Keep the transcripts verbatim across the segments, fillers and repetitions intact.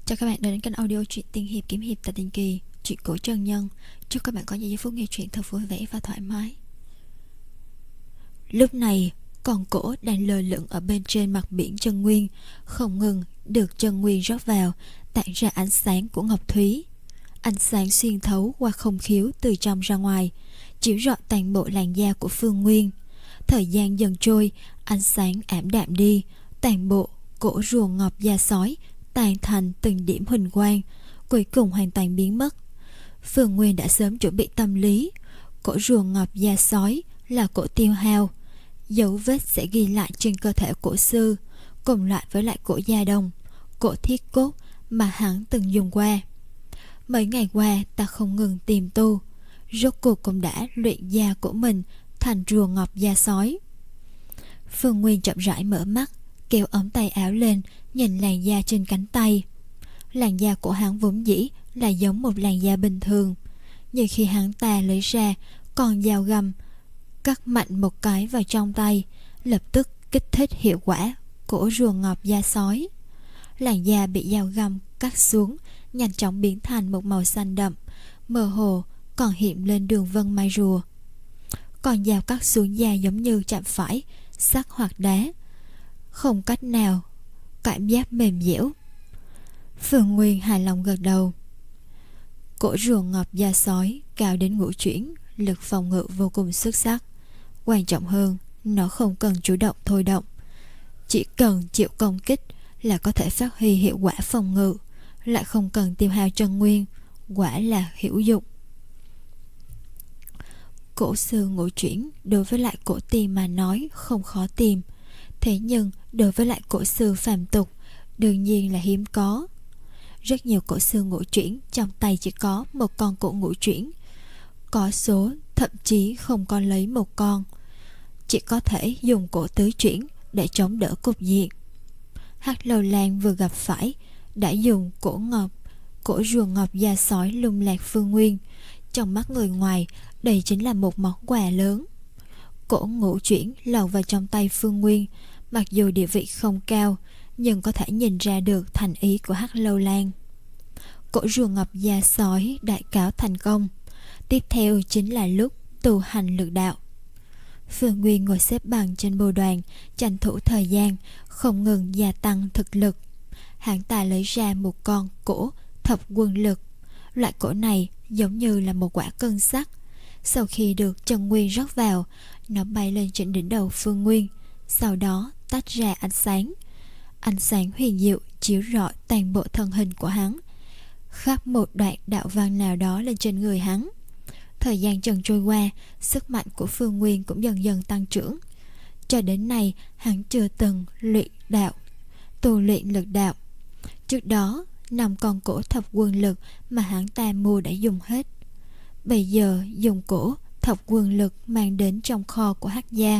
Chào các bạn đã đến kênh audio truyện tiên hiệp kiếm hiệp tại Tiền Kỳ, truyện cổ chân nhân. Chúc các bạn có những giây phút nghe truyện thật vui vẻ và thoải mái. Lúc này, con cổ đang lơ lửng ở bên trên mặt biển chân nguyên, không ngừng được chân nguyên rót vào, tản ra ánh sáng của ngọc thúy. Ánh sáng xuyên thấu qua không khiếu từ trong ra ngoài, chiếu rọi toàn bộ làn da của Phương Nguyên. Thời gian dần trôi, ánh sáng ảm đạm đi, toàn bộ cổ rùa ngọc da sói tàn thành từng điểm huỳnh quang, cuối cùng hoàn toàn biến mất. Phương Nguyên đã sớm chuẩn bị tâm lý, cổ rùa ngọc da sói là cổ tiêu hao, dấu vết sẽ ghi lại trên cơ thể cổ sư, cùng loại với lại cổ da đồng, cổ thiết cốt mà hắn từng dùng qua. Mấy ngày qua ta không ngừng tìm tu, rốt cuộc cũng đã luyện da của mình thành rùa ngọc da sói. Phương Nguyên chậm rãi mở mắt, kéo ống tay áo lên, nhìn làn da trên cánh tay. Làn da của hắn vốn dĩ là giống một làn da bình thường, nhưng khi hắn ta lấy ra con dao găm, cắt mạnh một cái vào trong tay, lập tức kích thích hiệu quả cổ rùa ngọc da sói. Làn da bị dao găm cắt xuống nhanh chóng biến thành một màu xanh đậm, mơ hồ còn hiện lên đường vân mai rùa. Con dao cắt xuống da giống như chạm phải sắt hoặc đá, không cách nào, cảm giác mềm dẻo. Phương Nguyên hài lòng gật đầu. Cổ rùa ngọc da sói cao đến ngũ chuyển, lực phòng ngự vô cùng xuất sắc. Quan trọng hơn, nó không cần chủ động thôi động, chỉ cần chịu công kích là có thể phát huy hiệu quả phòng ngự, lại không cần tiêu hao chân nguyên, quả là hữu dụng. Cổ sư ngũ chuyển đối với lại cổ tìm mà nói không khó tìm, thế nhưng đối với lại cổ sư phàm tục đương nhiên là hiếm có. Rất nhiều cổ sư ngũ chuyển trong tay chỉ có một con cổ ngũ chuyển, có số thậm chí không có lấy một con, chỉ có thể dùng cổ tứ chuyển để chống đỡ cục diện. Hắc Lâu Lan vừa gặp phải đã dùng cổ ngọc, cổ rùa ngọc da sói lung lạc Phương Nguyên. Trong mắt người ngoài, đây chính là một món quà lớn. Cổ ngũ chuyển lọt vào trong tay Phương Nguyên, mặc dù địa vị không cao, nhưng có thể nhìn ra được thành ý của Hắc Lâu Lan. Cổ rùa ngọc da sói đại cáo thành công, tiếp theo chính là lúc tu hành lực đạo. Phương Nguyên ngồi xếp bằng trên bồ đoàn, tranh thủ thời gian, không ngừng gia tăng thực lực. Hắn ta lấy ra một con cổ thập quân lực. Loại cổ này giống như là một quả cân sắt. Sau khi được chân nguyên rót vào, nó bay lên trên đỉnh đầu Phương Nguyên, sau đó tách ra ánh sáng. Ánh sáng huyền diệu chiếu rọi toàn bộ thân hình của hắn, khắc một đoạn đạo văn nào đó lên trên người hắn. Thời gian dần trôi qua, sức mạnh của Phương Nguyên cũng dần dần tăng trưởng. Cho đến nay, hắn chưa từng luyện đạo, tu luyện lực đạo. Trước đó, năm con cổ thập quân lực mà hắn ta mua đã dùng hết. Bây giờ dùng cổ thập quân lực mang đến trong kho của Hắc gia.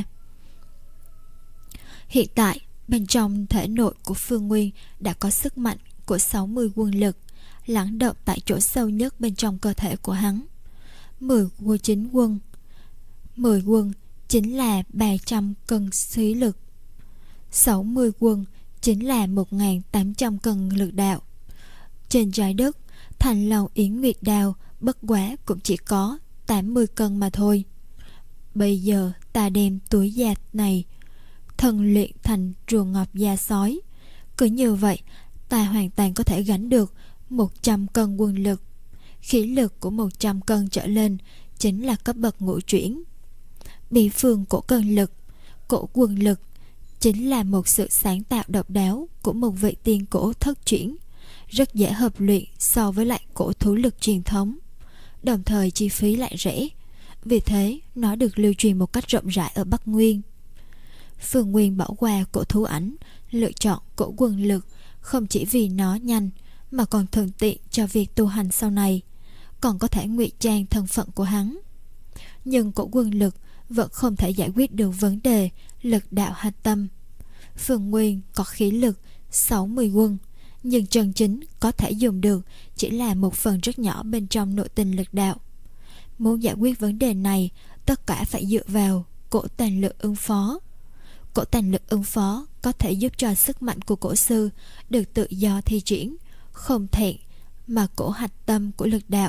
Hiện tại, bên trong thể nội của Phương Nguyên đã có sức mạnh của sáu mươi quân lực, lắng động tại chỗ sâu nhất bên trong cơ thể của hắn. mười quân chính quân mười quân chính là ba trăm cân khí lực, sáu mươi quân chính là một nghìn tám trăm cân lực đạo. Trên trái đất, thành lòng Yến Nguyệt Đao bất quá cũng chỉ có tám mươi cân mà thôi. Bây giờ ta đem túi da này thần luyện thành rùa ngọc da sói, cứ như vậy ta hoàn toàn có thể gánh được một trăm cân quân lực. Khí lực của một trăm cân trở lên chính là cấp bậc ngũ chuyển. Bí phương cổ cân lực, cổ quân lực chính là một sự sáng tạo độc đáo của một vị tiên cổ thất chuyển, rất dễ hợp luyện so với lại cổ thú lực truyền thống, đồng thời chi phí lại rẻ, vì thế nó được lưu truyền một cách rộng rãi ở Bắc Nguyên. Phương Nguyên bỏ qua cổ thú ảnh, lựa chọn cổ quân lực không chỉ vì nó nhanh, mà còn thuận tiện cho việc tu hành sau này, còn có thể ngụy trang thân phận của hắn. Nhưng cổ quân lực vẫn không thể giải quyết được vấn đề lực đạo hạch tâm. Phương Nguyên có khí lực sáu mươi quân, nhưng chân chính có thể dùng được chỉ là một phần rất nhỏ bên trong nội tình lực đạo. Muốn giải quyết vấn đề này, tất cả phải dựa vào cổ tàn lực ứng phó. Cổ tàn lực ứng phó có thể giúp cho sức mạnh của cổ sư được tự do thi triển, không thẹn mà cổ hạch tâm của lực đạo.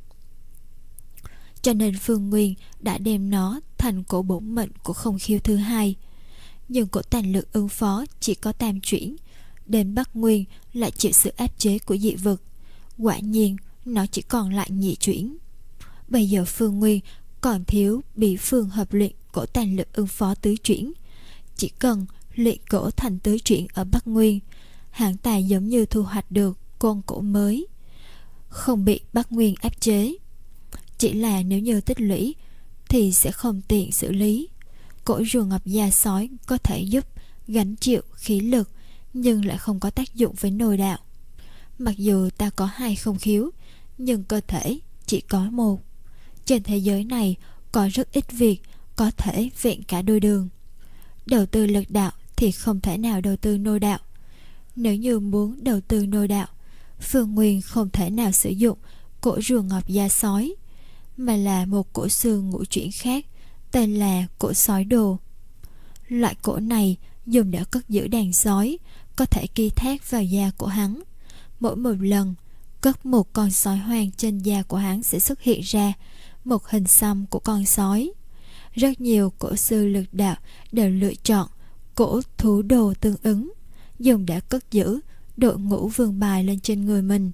Cho nên Phương Nguyên đã đem nó thành cổ bổn mệnh của không khiếu thứ hai. Nhưng cổ tàn lực ứng phó chỉ có tam chuyển, đến Bắc Nguyên lại chịu sự áp chế của dị vực. Quả nhiên nó chỉ còn lại nhị chuyển. Bây giờ Phương Nguyên còn thiếu bị phương hợp luyện cổ tàn lực ứng phó tứ chuyển. Chỉ cần luyện cổ thành tứ chuyển ở Bắc Nguyên, hạng tài giống như thu hoạch được con cổ mới, không bị Bắc Nguyên áp chế. Chỉ là nếu như tích lũy thì sẽ không tiện xử lý. Cổ rùa ngọc da sói có thể giúp gánh chịu khí lực, nhưng lại không có tác dụng với nồi đạo. Mặc dù ta có hai không khiếu, nhưng cơ thể chỉ có một. Trên thế giới này có rất ít việc có thể vẹn cả đôi đường. Đầu tư lực đạo thì không thể nào đầu tư nô đạo. Nếu như muốn đầu tư nô đạo, Phương Nguyên không thể nào sử dụng cổ rùa ngọc da sói, mà là một cổ xương ngũ chuyển khác, tên là cổ sói đồ. Loại cổ này dùng để cất giữ đàn sói, có thể ký thác vào da của hắn. Mỗi một lần cất một con sói hoang, trên da của hắn sẽ xuất hiện ra một hình xăm của con sói. Rất nhiều cổ sư lực đạo đều lựa chọn cổ thú đồ tương ứng, dùng để cất giữ đội ngũ vương bài lên trên người mình.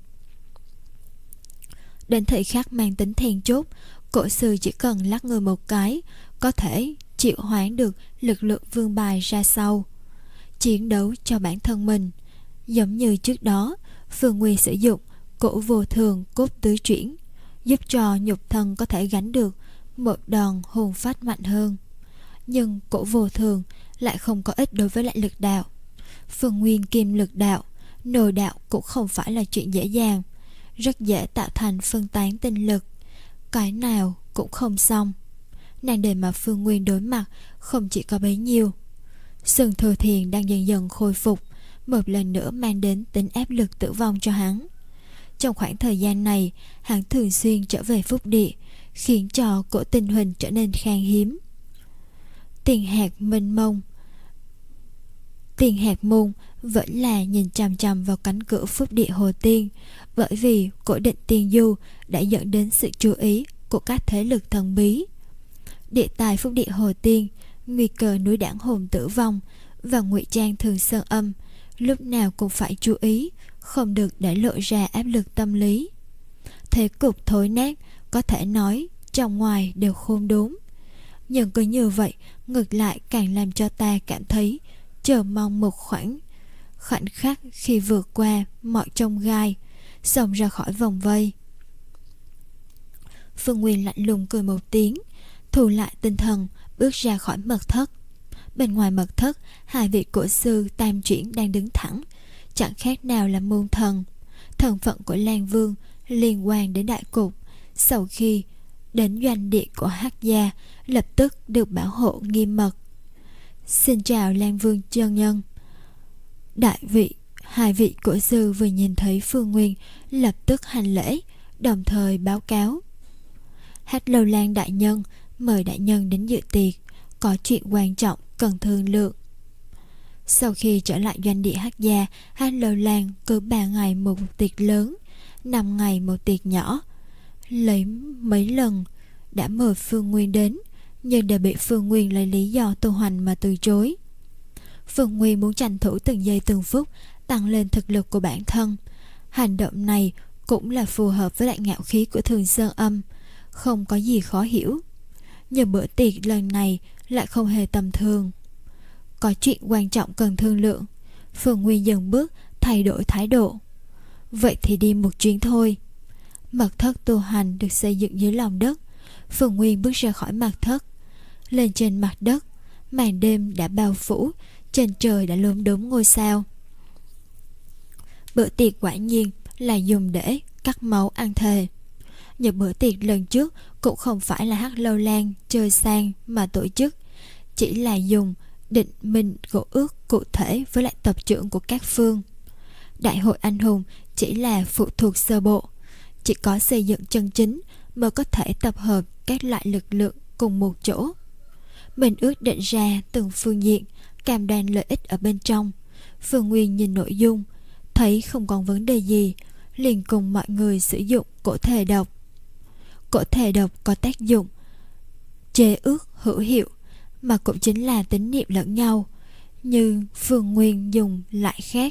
Đến thời khắc mang tính then chốt, cổ sư chỉ cần lắc người một cái, có thể triệu hoán được lực lượng vương bài ra sau, chiến đấu cho bản thân mình. Giống như trước đó, Phương Nguyên sử dụng cổ vô thường cốt tứ chuyển, giúp cho nhục thân có thể gánh được một đòn hồn phách mạnh hơn. Nhưng cổ vô thường lại không có ích đối với lại lực đạo. Phương Nguyên kim lực đạo, nồi đạo cũng không phải là chuyện dễ dàng, rất dễ tạo thành phân tán tinh lực, cái nào cũng không xong. Nàng đề mà Phương Nguyên đối mặt không chỉ có bấy nhiêu. Sừng Thừa Thiền đang dần dần khôi phục, một lần nữa mang đến tính áp lực tử vong cho hắn. Trong khoảng thời gian này, hắn thường xuyên trở về phúc địa, khiến cho cổ tinh huỳnh trở nên khan hiếm. Tiền hạt mênh mông, Tiền hạt môn vẫn là nhìn chằm chằm vào cánh cửa phúc địa Hồ Tiên, bởi vì cổ định tiên du đã dẫn đến sự chú ý của các thế lực thần bí. Địa tài phúc địa Hồ Tiên, nguy cơ núi đảng hồn tử vong và ngụy trang thường sơn âm, lúc nào cũng phải chú ý, không được để lộ ra áp lực tâm lý. Thế cục thối nát, có thể nói trong ngoài đều khôn đốn. Nhưng cứ như vậy, ngược lại càng làm cho ta cảm thấy chờ mong một khoảng khoảnh khắc khi vượt qua mọi chông gai, xông ra khỏi vòng vây. Phương Nguyên lạnh lùng cười một tiếng, thu lại tinh thần, bước ra khỏi mật thất. Bên ngoài mật thất, hai vị cổ sư tam chuyển đang đứng thẳng, chẳng khác nào là môn thần. Thân phận của Lan Vương liên quan đến đại cục. Sau khi đến doanh địa của Hắc gia, lập tức được bảo hộ nghiêm mật. Xin chào Lan Vương chân nhân. Đại vị, hai vị cổ sư vừa nhìn thấy Phương Nguyên lập tức hành lễ, đồng thời báo cáo: Hắc Lâu Lan đại nhân mời đại nhân đến dự tiệc, có chuyện quan trọng cần thương lượng. Sau khi trở lại doanh địa Hắc gia, Hắc Lâu Lan cứ ba ngày một tiệc lớn, năm ngày một tiệc nhỏ. Lấy mấy lần đã mời Phương Nguyên đến, nhưng đều bị Phương Nguyên lấy lý do tu hành mà từ chối. Phương Nguyên muốn tranh thủ từng giây từng phút, tăng lên thực lực của bản thân. Hành động này cũng là phù hợp với lại ngạo khí của Thường Sơn Âm, không có gì khó hiểu. Nhưng bữa tiệc lần này lại không hề tầm thường. Có chuyện quan trọng cần thương lượng. Phương Nguyên dần bước thay đổi thái độ. Vậy thì đi một chuyến thôi. Mật thất tu hành được xây dựng dưới lòng đất. Phương Nguyên bước ra khỏi mật thất. Lên trên mặt đất, màn đêm đã bao phủ, trên trời đã lốm đốm ngôi sao. Bữa tiệc quả nhiên là dùng để cắt máu ăn thề. Nhưng bữa tiệc lần trước cũng không phải là Hắc Lâu Lan chơi sang mà tổ chức, chỉ là dùng định minh gỗ ước cụ thể với lại tập trưởng của các phương. Đại hội anh hùng chỉ là phụ thuộc sơ bộ, chỉ có xây dựng chân chính mới có thể tập hợp các loại lực lượng cùng một chỗ. Mình ước định ra từng phương diện, cam đoan lợi ích ở bên trong. Phương Nguyên nhìn nội dung, thấy không còn vấn đề gì, liền cùng mọi người sử dụng cổ thể độc. Cổ thể độc có tác dụng chế ước hữu hiệu, mà cũng chính là tín nhiệm lẫn nhau, như Phương Nguyên dùng lại khác.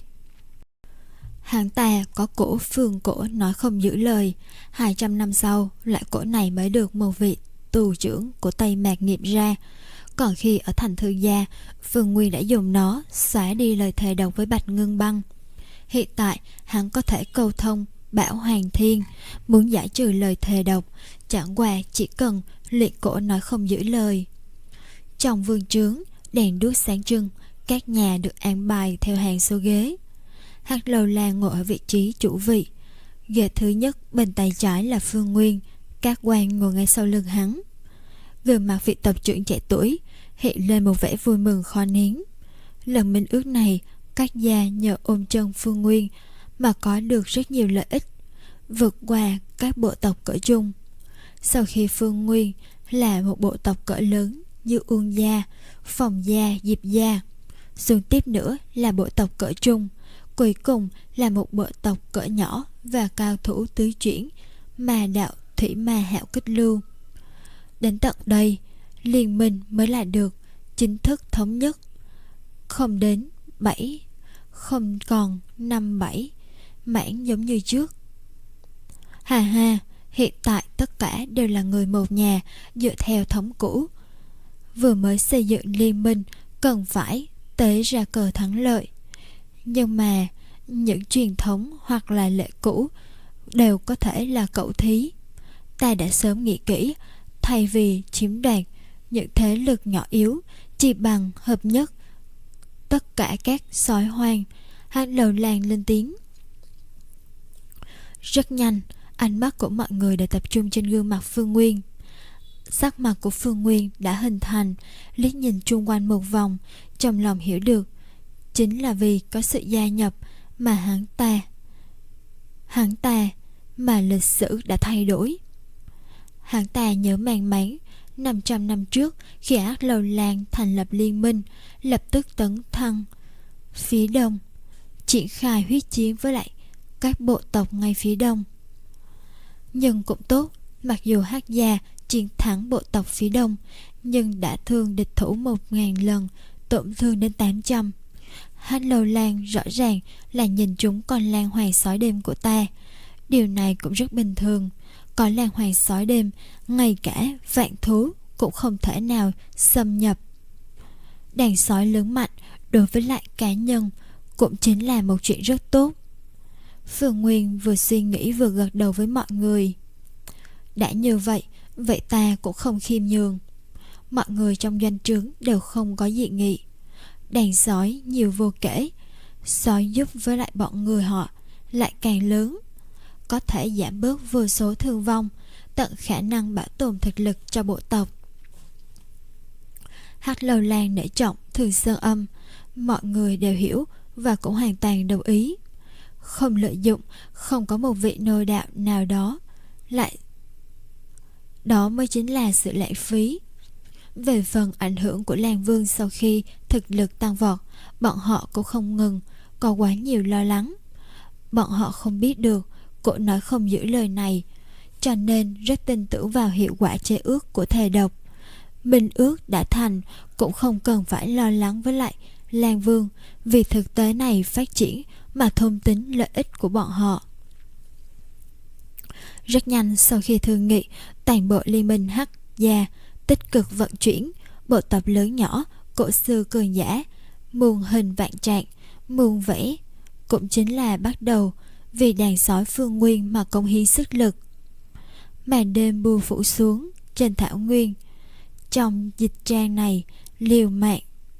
Hắn ta có cổ Phương cổ nói không giữ lời, hai trăm năm sau lại cổ này mới được một vị tù trưởng của Tây Mạc nghiệp ra. Còn khi ở thành Thư Gia, Phương Nguyên đã dùng nó xóa đi lời thề độc với Bạch Ngân Băng. Hiện tại hắn có thể câu thông Bảo Hoàng Thiên, muốn giải trừ lời thề độc, chẳng qua chỉ cần luyện cổ nói không giữ lời. Trong vương trướng, đèn đuốc sáng trưng, các nhà được an bài theo hàng số ghế. Hắc Lâu Lan ngồi ở vị trí chủ vị, ghế thứ nhất bên tay trái là Phương Nguyên, các quan ngồi ngay sau lưng hắn. Gương mặt vị tập trưởng trẻ tuổi hiện lên một vẻ vui mừng khó nén. Lần minh ước này, các gia nhờ ôm chân Phương Nguyên mà có được rất nhiều lợi ích, vượt qua các bộ tộc cỡ chung. Sau khi Phương Nguyên là một bộ tộc cỡ lớn như Uông gia, Phòng gia, Diệp gia, xuống tiếp nữa là bộ tộc cỡ trung, cuối cùng là một bộ tộc cỡ nhỏ và cao thủ tứ chuyển, mà đạo thủy ma hạo kích lưu. Đến tận đây, liên minh mới là được chính thức thống nhất, không đến bảy, không còn năm bảy mảng giống như trước. Hà ha, hiện tại tất cả đều là người một nhà, dựa theo thống cũ. Vừa mới xây dựng liên minh, cần phải tế ra cờ thắng lợi. Nhưng mà những truyền thống hoặc là lệ cũ đều có thể là cẩu thí. Ta đã sớm nghĩ kỹ, thay vì chiếm đoạt những thế lực nhỏ yếu, chỉ bằng hợp nhất tất cả các sói hoang. Hắc Lâu Lan lên tiếng. Rất nhanh, ánh mắt của mọi người đều tập trung trên gương mặt Phương Nguyên. Sắc mặt của Phương Nguyên đã hình thành, liếc nhìn chung quanh một vòng, trong lòng hiểu được, chính là vì có sự gia nhập mà hắn ta hắn ta mà lịch sử đã thay đổi. Hắn ta nhớ mang máng năm trăm năm trước, khi Hắc Lâu Lan thành lập liên minh, lập tức tấn thăng phía đông, triển khai huyết chiến với lại các bộ tộc ngay phía đông. Nhưng cũng tốt, mặc dù Hắc gia chiến thắng bộ tộc phía đông, nhưng đã thương địch thủ một ngàn lần, tổn thương đến tám trăm. Hắc Lâu Lan rõ ràng là nhìn chúng con lang hoàng sói đêm của ta. Điều này cũng rất bình thường. Có lang hoàng sói đêm, ngay cả vạn thú cũng không thể nào xâm nhập. Đàn sói lớn mạnh đối với lại cá nhân cũng chính là một chuyện rất tốt. Phương Nguyên vừa suy nghĩ vừa gật đầu với mọi người. Đã như vậy, vậy ta cũng không khiêm nhường. Mọi người trong doanh trướng đều không có dị nghị. Đàn sói nhiều vô kể, sói giúp với lại bọn người họ lại càng lớn, có thể giảm bớt vô số thương vong, tận khả năng bảo tồn thực lực cho bộ tộc. Hắc Lâu Lan nể trọng Thường Sơn Âm, mọi người đều hiểu và cũng hoàn toàn đồng ý. Không lợi dụng, không có một vị nô đạo nào đó, lại đó mới chính là sự lãng phí. Về phần ảnh hưởng của Lan Vương sau khi thực lực tăng vọt, bọn họ cũng không ngừng có quá nhiều lo lắng. Bọn họ không biết được cổ nói không giữ lời này, cho nên rất tin tưởng vào hiệu quả chế ước của thề độc. Minh ước đã thành, cũng không cần phải lo lắng với lại Lan Vương, vì thực tế này phát triển mà thôn tính lợi ích của bọn họ. Rất nhanh sau khi thương nghị, toàn bộ liên minh Hắc gia tích cực vận chuyển, bộ tộc lớn nhỏ, cổ xưa cường giả, muôn hình vạn trạng, muôn vẻ, cũng chính là bắt đầu vì đàn sói Phương Nguyên mà cống hiến sức lực. Màn đêm buông phủ xuống trên thảo nguyên, trong dịch trang này liều mạng.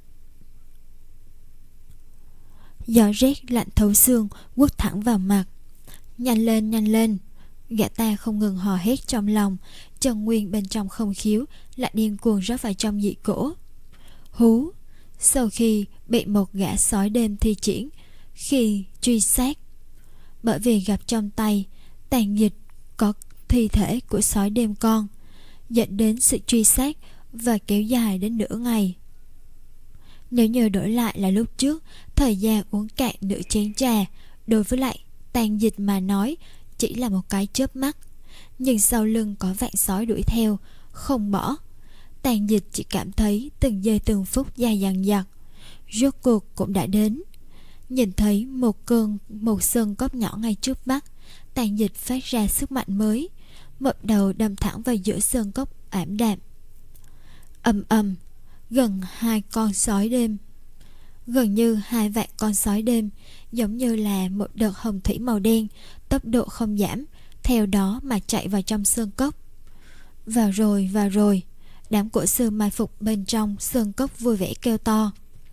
Gió rét lạnh thấu xương quất thẳng vào mặt. Nhanh lên, nhanh lên! Gã ta không ngừng hò hét trong lòng. Chân nguyên bên trong không khiếu lại điên cuồng rót vào trong dị cổ. Hú! Sau khi bị một gã sói đêm thi triển khi truy sát, bởi vì gặp trong tay tàn dịch có thi thể của sói đêm con, dẫn đến sự truy sát và kéo dài đến nửa ngày. Nếu như đổi lại là lúc trước, thời gian uống cạn nửa chén trà, Đối với lại Tàn Dịch mà nói chỉ là một cái chớp mắt, nhưng sau lưng có vạn sói đuổi theo không bỏ. Tàn Dịch chỉ cảm thấy từng giây từng phút dài dằng dặc. Rốt cuộc cũng đã đến. Nhìn thấy một cơn một sơn cốc nhỏ ngay trước mắt, Tàn Dịch phát ra sức mạnh mới, một đầu đâm thẳng vào giữa sơn cốc ảm đạm. Ầm ầm, gần hai con sói đêm, gần như hai vạn con sói đêm, giống như là một đợt hồng thủy màu đen, tốc độ không giảm, theo đó mà chạy vào trong sơn cốc. Vào rồi, vào rồi. Đám cổ sư mai phục bên trong sơn cốc vui vẻ kêu to.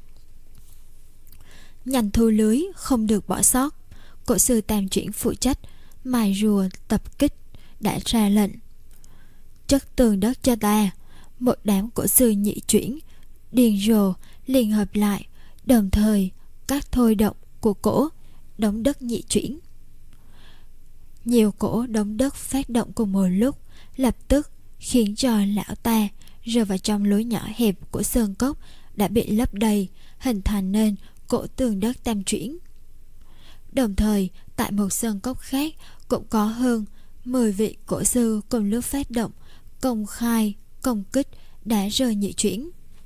Nhanh thu lưới, không được bỏ sót. Cổ sư Tam Chuyển phụ trách mài rùa tập kích đã ra lệnh. Chất tường đất cho ta. Một đám cổ sư Nhị Chuyển điên rồ liền hợp lại, đồng thời các thôi động của cổ đống đất Nhị Chuyển. Nhiều cổ đống đất phát động cùng một lúc, lập tức khiến cho lão ta rơi vào trong lối nhỏ hẹp của sơn cốc đã bị lấp đầy, hình thành nên cổ tường đất Tam Chuyển. Đồng thời tại một sơn cốc khác cũng có hơn mười vị cổ sư cùng lúc phát động công khai công kích đá rơi Nhị Chuyển.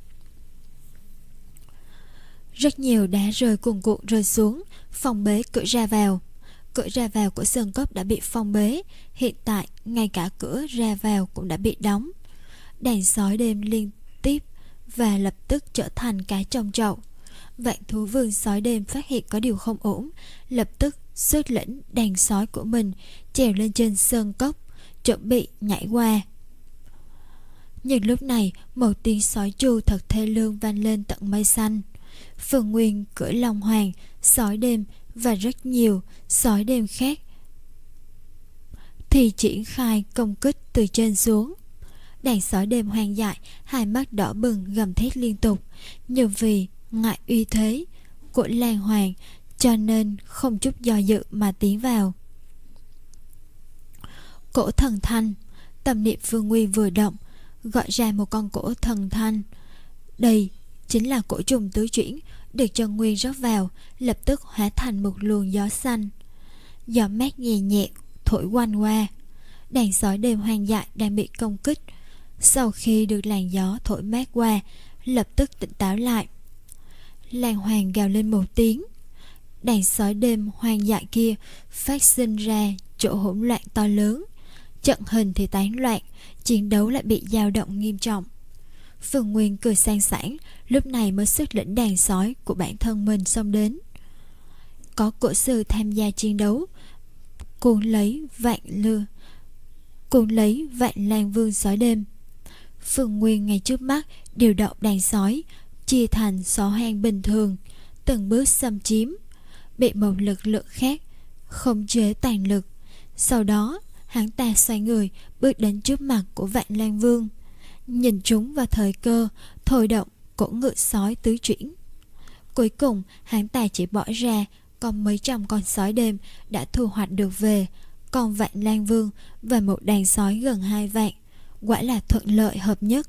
Rất nhiều đá rơi cuồn cuộn rơi xuống, phong bế cửa ra vào. Cửa ra vào của sơn cốc đã bị phong bế, hiện tại ngay cả cửa ra vào cũng đã bị đóng. Đàn sói đêm liên tiếp và lập tức trở thành cá trong chậu. Vạn thú vương sói đêm phát hiện có điều không ổn, lập tức xuất lĩnh đàn sói của mình trèo lên trên sơn cốc, chuẩn bị nhảy qua. Nhưng lúc này một tiếng sói tru thật thê lương vang lên tận mây xanh. Phương Nguyên cưỡi Long Hoàng, sói đêm và rất nhiều sói đêm khác thì triển khai công kích từ trên xuống. Đàn sói đêm hoang dại, hai mắt đỏ bừng gầm thét liên tục, nhưng vì ngại uy thế của Lan Hoàng cho nên không chút do dự mà tiến vào. Cổ thần thanh, tâm niệm Phương Nguyên vừa động, gọi ra một con cổ thần thanh. Đây chính là cổ trùng tứ chuyển, được Trần Nguyên rót vào, lập tức hóa thành một luồng gió xanh. Gió mát nhẹ nhẹ thổi quanh qua. Đàn sói đêm hoang dại đang bị công kích, sau khi được làn gió thổi mát qua, lập tức tỉnh táo lại. Lan Hoàng gào lên một tiếng. Đàn sói đêm hoang dại kia phát sinh ra chỗ hỗn loạn to lớn, trận hình thì tán loạn, chiến đấu lại bị dao động nghiêm trọng. Phương Nguyên cười sang sảng, lúc này mới xuất lĩnh đàn sói của bản thân mình xông đến. Có cổ sư tham gia chiến đấu, cuốn lấy vạn lừa, cuốn lấy vạn Lan Vương sói đêm. Phương Nguyên ngay trước mắt điều động đàn sói chia thành sói hoang bình thường, từng bước xâm chiếm, bị một lực lượng khác khống chế toàn lực. Sau đó hắn ta xoay người bước đến trước mặt của vạn Lan Vương, nhìn chúng vào thời cơ, thôi động cổ ngựa sói tứ chuyển. Cuối cùng hắn ta chỉ bỏ ra còn mấy trăm con sói đêm đã thu hoạch được về, còn vạn Lan Vương và một đàn sói gần hai vạn, quả là thuận lợi hợp nhất.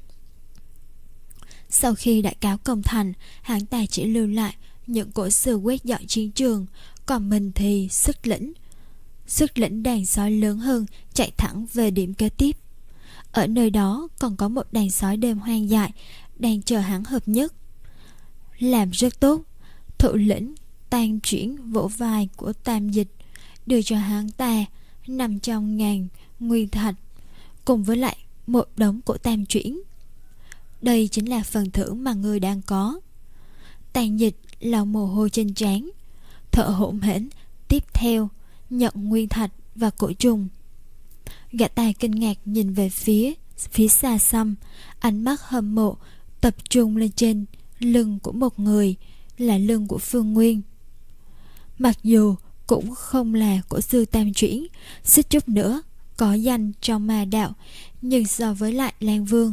Sau khi đại cáo công thành, hắn ta chỉ lưu lại những cổ sư quét dọn chiến trường, còn mình thì xuất lĩnh xuất lĩnh đàn sói lớn hơn chạy thẳng về điểm kế tiếp. Ở nơi đó còn có một đàn sói đêm hoang dại đang chờ hắn hợp nhất. Làm rất tốt. Thủ lĩnh Tam Chuyển vỗ vai của Tam Dịch, đưa cho hắn ta năm trăm ngàn nguyên thạch cùng với lại một đống của Tam Chuyển. Đây chính là phần thưởng mà ngươi đang có. Tam Dịch lau mồ hôi trên trán, thở hổn hển, tiếp theo nhận nguyên thạch và cổ trùng. Gã tài kinh ngạc nhìn về phía phía xa xăm, ánh mắt hâm mộ tập trung lên trên lưng của một người, là lưng của Phương Nguyên. Mặc dù cũng không là cổ sư Tam Chuyển, xích chút nữa có danh trong ma đạo, nhưng so với lại Lan Vương,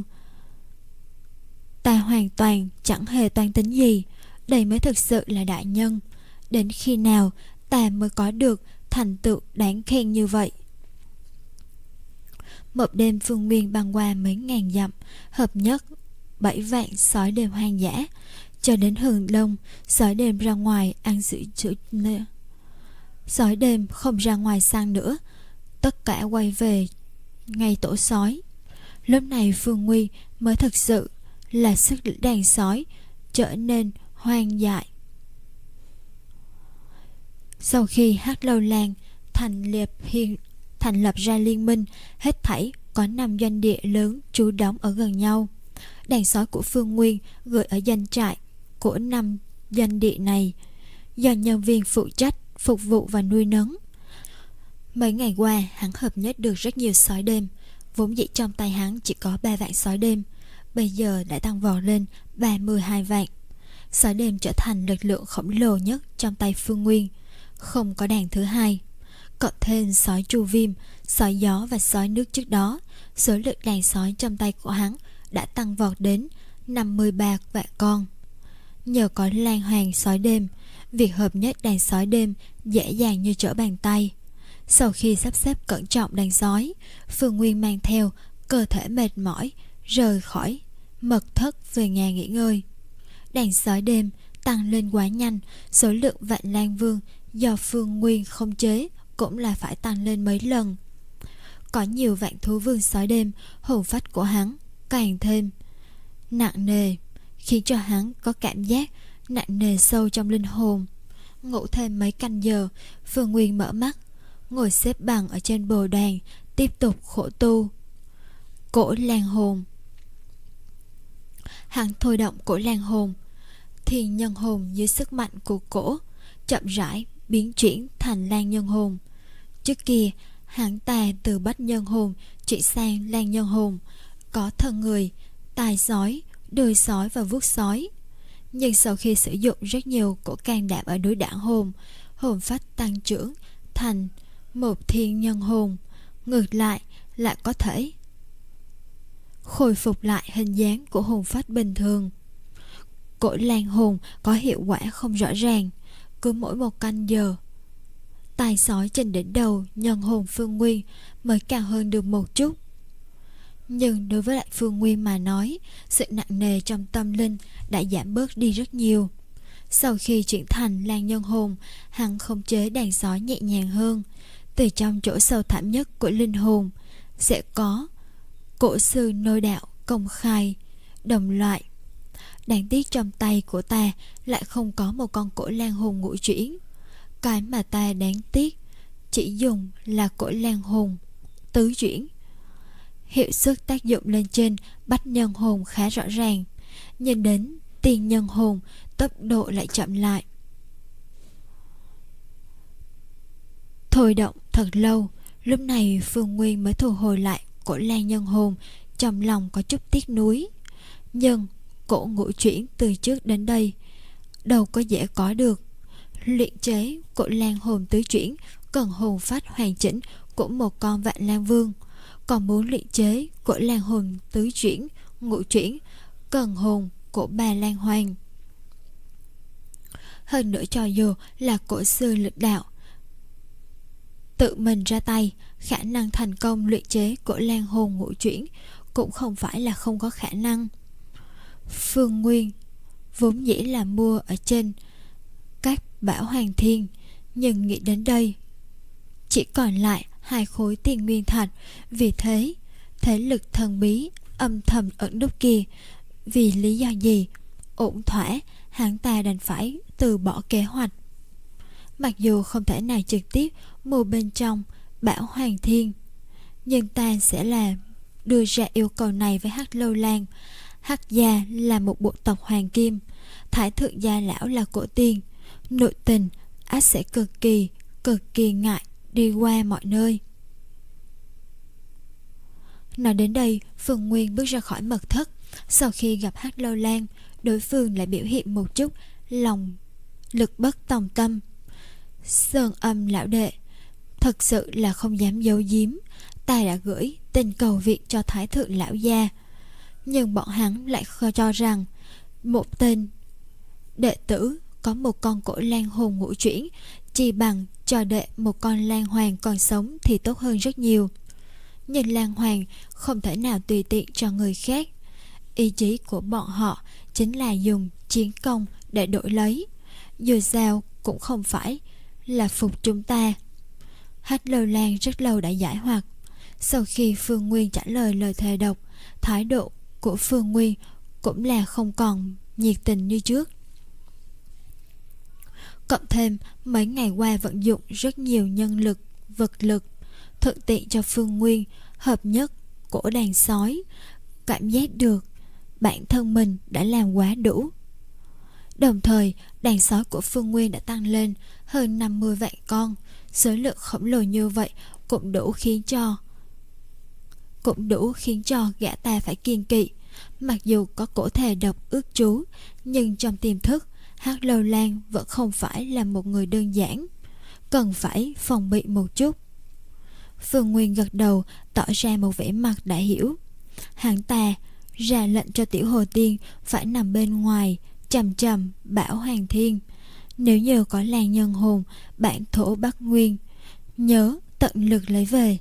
ta hoàn toàn chẳng hề toan tính gì. Đây mới thực sự là đại nhân. Đến khi nào ta mới có được thành tựu đáng khen như vậy? Một đêm Phương Nguyên băng qua mấy ngàn dặm, hợp nhất bảy vạn sói đêm hoang dã, cho đến hừng đông, sói đêm ra ngoài ăn sự chữ Sói đêm không ra ngoài săn nữa, tất cả quay về ngay tổ sói. Lúc này Phương Nguy mới thực sự là sức đàn sói trở nên hoang dại. Sau khi Hắc Lâu Lan thành lập hiên thành lập ra liên minh, hết thảy có năm doanh địa lớn trú đóng ở gần nhau. Đàn sói của Phương Nguyên gửi ở doanh trại của năm doanh địa này, do nhân viên phụ trách phục vụ và nuôi nấng. Mấy ngày qua hắn hợp nhất được rất nhiều sói đêm. Vốn dĩ trong tay hắn chỉ có ba vạn sói đêm, bây giờ đã tăng vọt lên ba mươi hai vạn. Sói đêm trở thành lực lượng khổng lồ nhất trong tay Phương Nguyên, không có đàn thứ hai. Cộng thêm sói chu viêm, sói gió và sói nước trước đó, số lượng đàn sói trong tay của hắn đã tăng vọt đến năm mươi ba vạn con. Nhờ có Lan Hoàng sói đêm, việc hợp nhất đàn sói đêm dễ dàng như trở bàn tay. Sau khi sắp xếp cẩn trọng đàn sói, Phương Nguyên mang theo cơ thể mệt mỏi rời khỏi mật thất về nhà nghỉ ngơi. Đàn sói đêm tăng lên quá nhanh, số lượng Vạn Lang Vương do Phương Nguyên khống chế cũng là phải tăng lên mấy lần. Có nhiều vạn thú vương sói đêm, hồn phách của hắn càng thêm nặng nề, khiến cho hắn có cảm giác nặng nề sâu trong linh hồn. Ngủ thêm mấy canh giờ, Phương Nguyên mở mắt, ngồi xếp bằng ở trên bồ đoàn, tiếp tục khổ tu cổ lan hồn. Hắn thôi động cổ lan hồn, thì nhân hồn dưới sức mạnh của cổ chậm rãi biến chuyển thành lan nhân hồn. Trước kia hắn ta từ bách nhân hồn chuyển sang lan nhân hồn, có thân người, tai sói, đuôi sói và vuốt sói. Nhưng sau khi sử dụng rất nhiều cổ can đảm ở núi Đảng Hồn, hồn phách tăng trưởng thành một thiên nhân hồn, ngược lại lại có thể khôi phục lại hình dáng của hồn phách bình thường. Cổ lan hồn có hiệu quả không rõ ràng, cứ mỗi một canh giờ tài sói trên đỉnh đầu nhân hồn Phương Nguyên mới cao hơn được một chút. Nhưng đối với lại Phương Nguyên mà nói, sự nặng nề trong tâm linh đã giảm bớt đi rất nhiều. Sau khi chuyển thành lan nhân hồn, hắn khống chế đàn sói nhẹ nhàng hơn. Từ trong chỗ sâu thẳm nhất của linh hồn sẽ có cổ sư nôi đạo công khai đồng loại. Đáng tiếc trong tay của ta lại không có một con cổ lan hồn ngũ chuyển. Cái mà ta đáng tiếc chỉ dùng là cổ lan hồn tứ chuyển. Hiệu suất tác dụng lên trên bách nhân hồn khá rõ ràng, nhưng đến tiền nhân hồn tốc độ lại chậm lại. Thôi động thật lâu, lúc này Phương Nguyên mới thu hồi lại cổ lan nhân hồn, trong lòng có chút tiếc nuối. Nhưng cổ ngũ chuyển từ trước đến đây đâu có dễ có được. Luyện chế cổ lan hồn tứ chuyển cần hồn phách hoàn chỉnh của một con Vạn Lang Vương, còn muốn luyện chế cổ lan hồn tứ chuyển ngũ chuyển cần hồn của Bà Lan Hoàng. Hơn nữa, cho dù là cổ sư lực đạo tự mình ra tay, khả năng thành công luyện chế cổ lan hồn ngũ chuyển cũng không phải là không có khả năng. Phương Nguyên vốn dĩ là mua ở trên các bảo hoàng thiên, nhưng nghĩ đến đây chỉ còn lại hai khối tiền nguyên thạch. Vì thế thế lực thần bí âm thầm ẩn núp kia, vì lý do gì ổn thỏa, hắn ta đành phải từ bỏ kế hoạch. Mặc dù không thể nào trực tiếp mua bên trong bảo hoàng thiên, nhưng ta sẽ là đưa ra yêu cầu này với Hắc Lâu Lan. Hắc gia là một bộ tộc hoàng kim, Thái thượng gia lão là cổ tiên, nội tình ác sẽ cực kỳ cực kỳ ngại đi qua mọi nơi. Nói đến đây, Phương Nguyên bước ra khỏi mật thất. Sau khi gặp Hắc Lâu Lan, đối phương lại biểu hiện một chút lòng lực bất tòng tâm. Sơn Âm lão đệ, thật sự là không dám giấu giếm, ta đã gửi tin cầu viện cho Thái thượng lão gia, nhưng bọn hắn lại cho rằng một tên đệ tử có một con cổ lan hồn ngũ chuyển, chỉ bằng cho đệ một con lan hoàng còn sống thì tốt hơn rất nhiều. Nhưng lan hoàng không thể nào tùy tiện cho người khác. Ý chí của bọn họ chính là dùng chiến công để đổi lấy. Dù sao cũng không phải là phục chúng ta. Hách Lâu Lan rất lâu đã giải hoặc. Sau khi Phương Nguyên trả lời lời thề độc, thái độ của Phương Nguyên cũng là không còn nhiệt tình như trước. Cộng thêm mấy ngày qua vận dụng rất nhiều nhân lực, vật lực, thuận tiện cho Phương Nguyên hợp nhất cổ đàn sói, cảm giác được bản thân mình đã làm quá đủ. Đồng thời, đàn sói của Phương Nguyên đã tăng lên hơn năm mươi vạn con. Số lượng khổng lồ như vậy cũng đủ khiến cho cũng đủ khiến cho gã ta phải kiêng kỵ. Mặc dù có cổ thề độc ước chú, nhưng trong tiềm thức, Hắc Lâu Lan vẫn không phải là một người đơn giản, cần phải phòng bị một chút. Phương Nguyên gật đầu, tỏ ra một vẻ mặt đã hiểu. Hắn ta ra lệnh cho Tiểu Hồ Tiên phải nằm bên ngoài chằm chằm bảo Hoàng Thiên. Nếu như có làng nhân hồn bản thổ Bắc Nguyên, nhớ tận lực lấy về.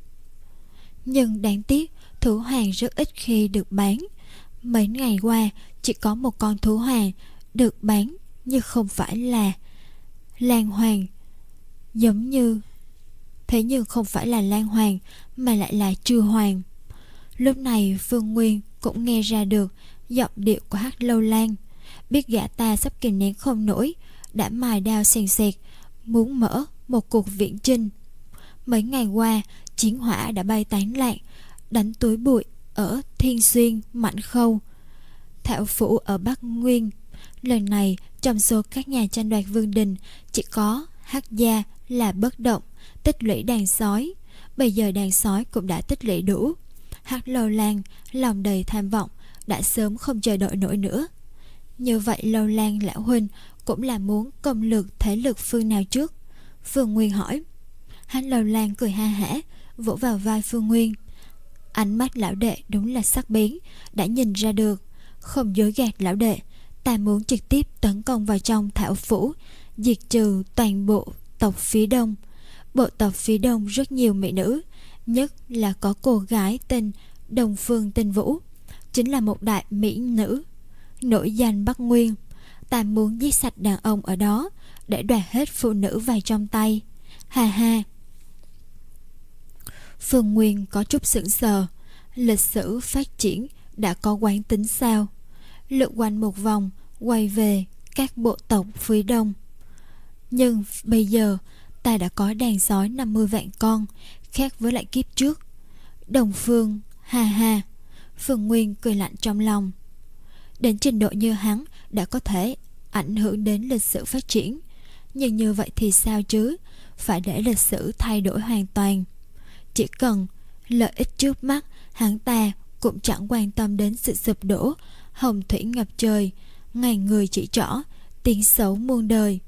Nhưng đáng tiếc, thú hoàng rất ít khi được bán. Mấy ngày qua chỉ có một con thú hoàng được bán, nhưng không phải là Lan Hoàng, giống như thế nhưng không phải là Lan Hoàng mà lại là Trư Hoàng. Lúc này Phương Nguyên cũng nghe ra được giọng điệu của Hắc Lâu Lan, biết gã ta sắp kìm nén không nổi, đã mài đao xèn xẹt muốn mở một cuộc viễn chinh. Mấy ngày qua chiến hỏa đã bay tán loạn, đánh túi bụi ở Thiên Xuyên, Mãnh Khâu, Thảo Phủ ở Bắc Nguyên. Lần này trong số các nhà tranh đoạt vương đình, chỉ có Hắc gia là bất động, tích lũy đàn sói. Bây giờ đàn sói cũng đã tích lũy đủ. Hắc Lâu Lan lòng đầy tham vọng, đã sớm không chờ đợi nổi nữa. Như vậy Lâu Lan lão huynh cũng là muốn công lược thế lực phương nào trước? Phương Nguyên hỏi. Hắn Lâu Lan cười ha hả, vỗ vào vai Phương Nguyên. Ánh mắt lão đệ đúng là sắc bén, đã nhìn ra được. Không dối gạt lão đệ, ta muốn trực tiếp tấn công vào trong Thảo Phủ, diệt trừ toàn bộ tộc phía đông. Bộ tộc phía đông rất nhiều mỹ nữ, nhất là có cô gái tên Đồng Phương Tinh Vũ, chính là một đại mỹ nữ nổi danh Bắc Nguyên. Ta muốn giết sạch đàn ông ở đó, để đoạt hết phụ nữ vào trong tay. Ha ha. Phương Nguyên có chút sững sờ. Lịch sử phát triển đã có quán tính sao? Lượn quanh một vòng, quay về các bộ tộc phía đông. Nhưng bây giờ ta đã có đàn sói năm mươi vạn con, khác với lại kiếp trước. Đồng Phương, ha ha. Phương Nguyên cười lạnh trong lòng. Đến trình độ như hắn đã có thể ảnh hưởng đến lịch sử phát triển, nhưng như vậy thì sao chứ? Phải để lịch sử thay đổi hoàn toàn. Chỉ cần lợi ích trước mắt, hắn ta cũng chẳng quan tâm đến sự sụp đổ, hồng thủy ngập trời, ngày người chỉ trỏ, tiếng xấu muôn đời.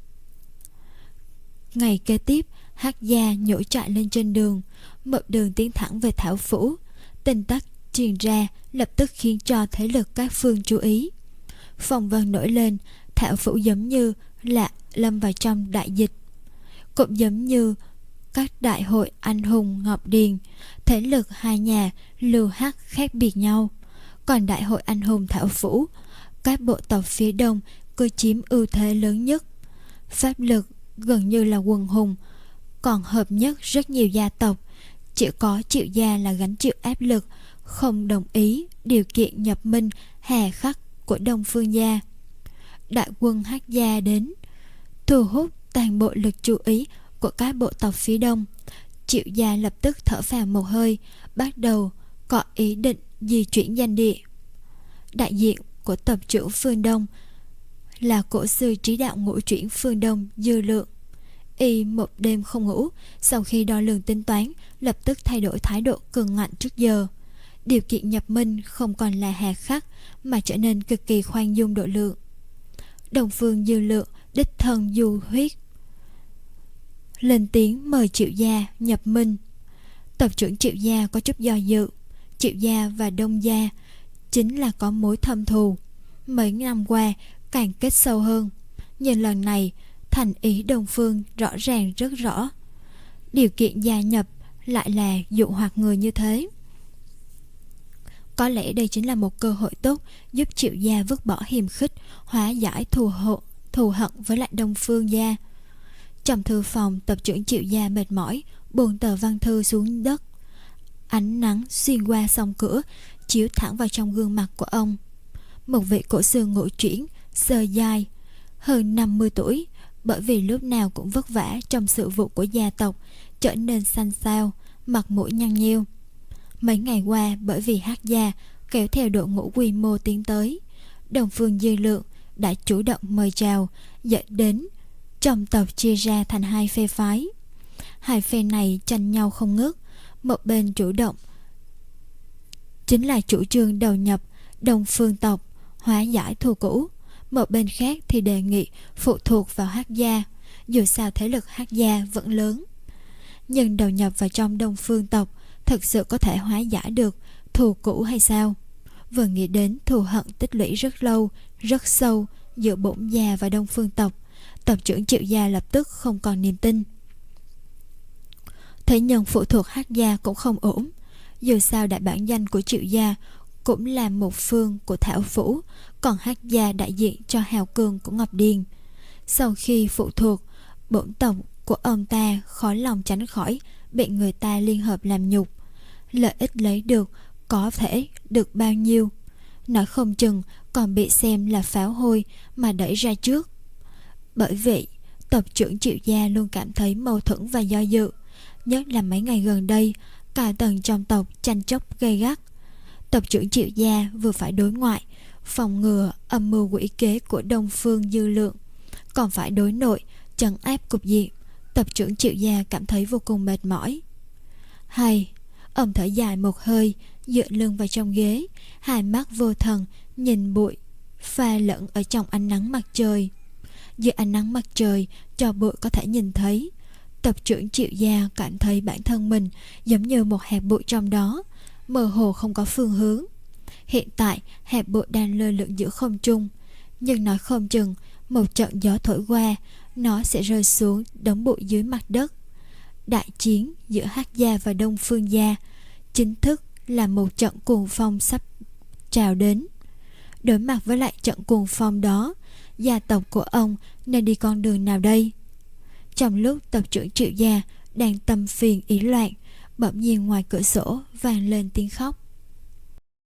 Ngày kế tiếp, Hắc gia nhổ trại lên trên đường, một đường tiến thẳng về Thảo Phủ. Tin tức truyền ra lập tức khiến cho thế lực các phương chú ý. Phong vân nổi lên, Thảo Phủ giống như là lâm vào trong đại dịch. Cũng giống như các đại hội anh hùng Ngọc Điền, thế lực hai nhà Lưu Hắc khác biệt nhau. Còn đại hội anh hùng Thảo Phủ, các bộ tộc phía đông cứ chiếm ưu thế lớn nhất. Pháp lực gần như là quần hùng, còn hợp nhất rất nhiều gia tộc. Chỉ có Triệu gia là gánh chịu áp lực, không đồng ý điều kiện nhập minh hà khắc của Đông Phương gia. Đại quân Hắc gia đến, thu hút toàn bộ lực chú ý của các bộ tộc phía đông. Triệu gia lập tức thở phào một hơi, bắt đầu có ý định di chuyển danh địa. Đại diện của tộc trưởng phương Đông là cổ sư trí đạo ngũ chuyển phương Đông Dư Lượng. Y một đêm không ngủ, sau khi đo lường tính toán, lập tức thay đổi thái độ cường ngạnh trước giờ. Điều kiện nhập minh không còn là hà khắc, mà trở nên cực kỳ khoan dung độ lượng. Đồng Phương Dư Lượng đích thân du huyết lên tiếng mời Triệu gia nhập minh. Tộc trưởng Triệu gia có chút do dự. Triệu gia và Đông gia chính là có mối thâm thù, mấy năm qua càng kết sâu hơn. Nhưng lần này thành ý Đông Phương rõ ràng rất rõ. Điều kiện gia nhập lại là dụ hoặc người như thế. Có lẽ đây chính là một cơ hội tốt giúp Triệu gia vứt bỏ hiềm khích, hóa giải thù hộ, thù hận với lại Đông Phương gia. Trong thư phòng, tập trưởng Triệu Gia mệt mỏi buông tờ văn thư xuống đất. Ánh nắng xuyên qua song cửa chiếu thẳng vào trong gương mặt của ông. Một vị cổ sư ngũ chuyển, sơ dai, hơn năm mươi tuổi, bởi vì lúc nào cũng vất vả trong sự vụ của gia tộc, trở nên xanh xao, mặt mũi nhăn nheo. Mấy ngày qua, bởi vì Hát gia kéo theo đội ngũ quy mô tiến tới, Đông Phương Dư Lượng đã chủ động mời chào, dẫn đến trong tộc chia ra thành hai phe phái. Hai phe này tranh nhau không ngớt. Một bên chủ động chính là chủ trương đầu nhập Đông Phương tộc, hóa giải thù cũ. Một bên khác thì đề nghị phụ thuộc vào Hát gia, dù sao thế lực Hát gia vẫn lớn. Nhưng đầu nhập vào trong Đông Phương tộc thực sự có thể hóa giải được thù cũ hay sao? Vừa nghĩ đến thù hận tích lũy rất lâu, rất sâu giữa Bổn gia và Đông Phương tộc, tộc trưởng Triệu gia lập tức không còn niềm tin. Thế nhưng phụ thuộc Hát gia cũng không ổn. Dù sao đại bản danh của Triệu gia cũng là một phương của Thảo Phủ, còn Hát gia đại diện cho hào cường của Ngọc Điền. Sau khi phụ thuộc, bổn tộc của ông ta khó lòng tránh khỏi bị người ta liên hợp làm nhục. Lợi ích lấy được có thể được bao nhiêu, nói không chừng còn bị xem là pháo hôi mà đẩy ra trước. Bởi vậy, tộc trưởng Triệu gia luôn cảm thấy mâu thuẫn và do dự. Nhất là mấy ngày gần đây, cả tầng trong tộc tranh chấp gay gắt. Tộc trưởng Triệu gia vừa phải đối ngoại, phòng ngừa âm mưu quỷ kế của Đông Phương Dư Lượng, còn phải đối nội, trấn áp cục diện. Tộc trưởng Triệu gia cảm thấy vô cùng mệt mỏi. Hay, ông thở dài một hơi, dựa lưng vào trong ghế, hai mắt vô thần nhìn bụi pha lẫn ở trong ánh nắng mặt trời. Dưới ánh nắng mặt trời, cho bụi có thể nhìn thấy. Tộc trưởng Triệu gia cảm thấy bản thân mình giống như một hạt bụi trong đó, mơ hồ không có phương hướng. Hiện tại hạt bụi đang lơ lửng giữa không trung, nhưng nói không chừng một trận gió thổi qua, nó sẽ rơi xuống đống bụi dưới mặt đất. Đại chiến giữa Hát gia và Đông Phương gia chính thức là một trận cuồng phong sắp trào đến. Đối mặt với lại trận cuồng phong đó, gia tộc của ông nên đi con đường nào đây? Trong lúc tộc trưởng Triệu gia đang tâm phiền ý loạn, bỗng nhiên ngoài cửa sổ vang lên tiếng khóc.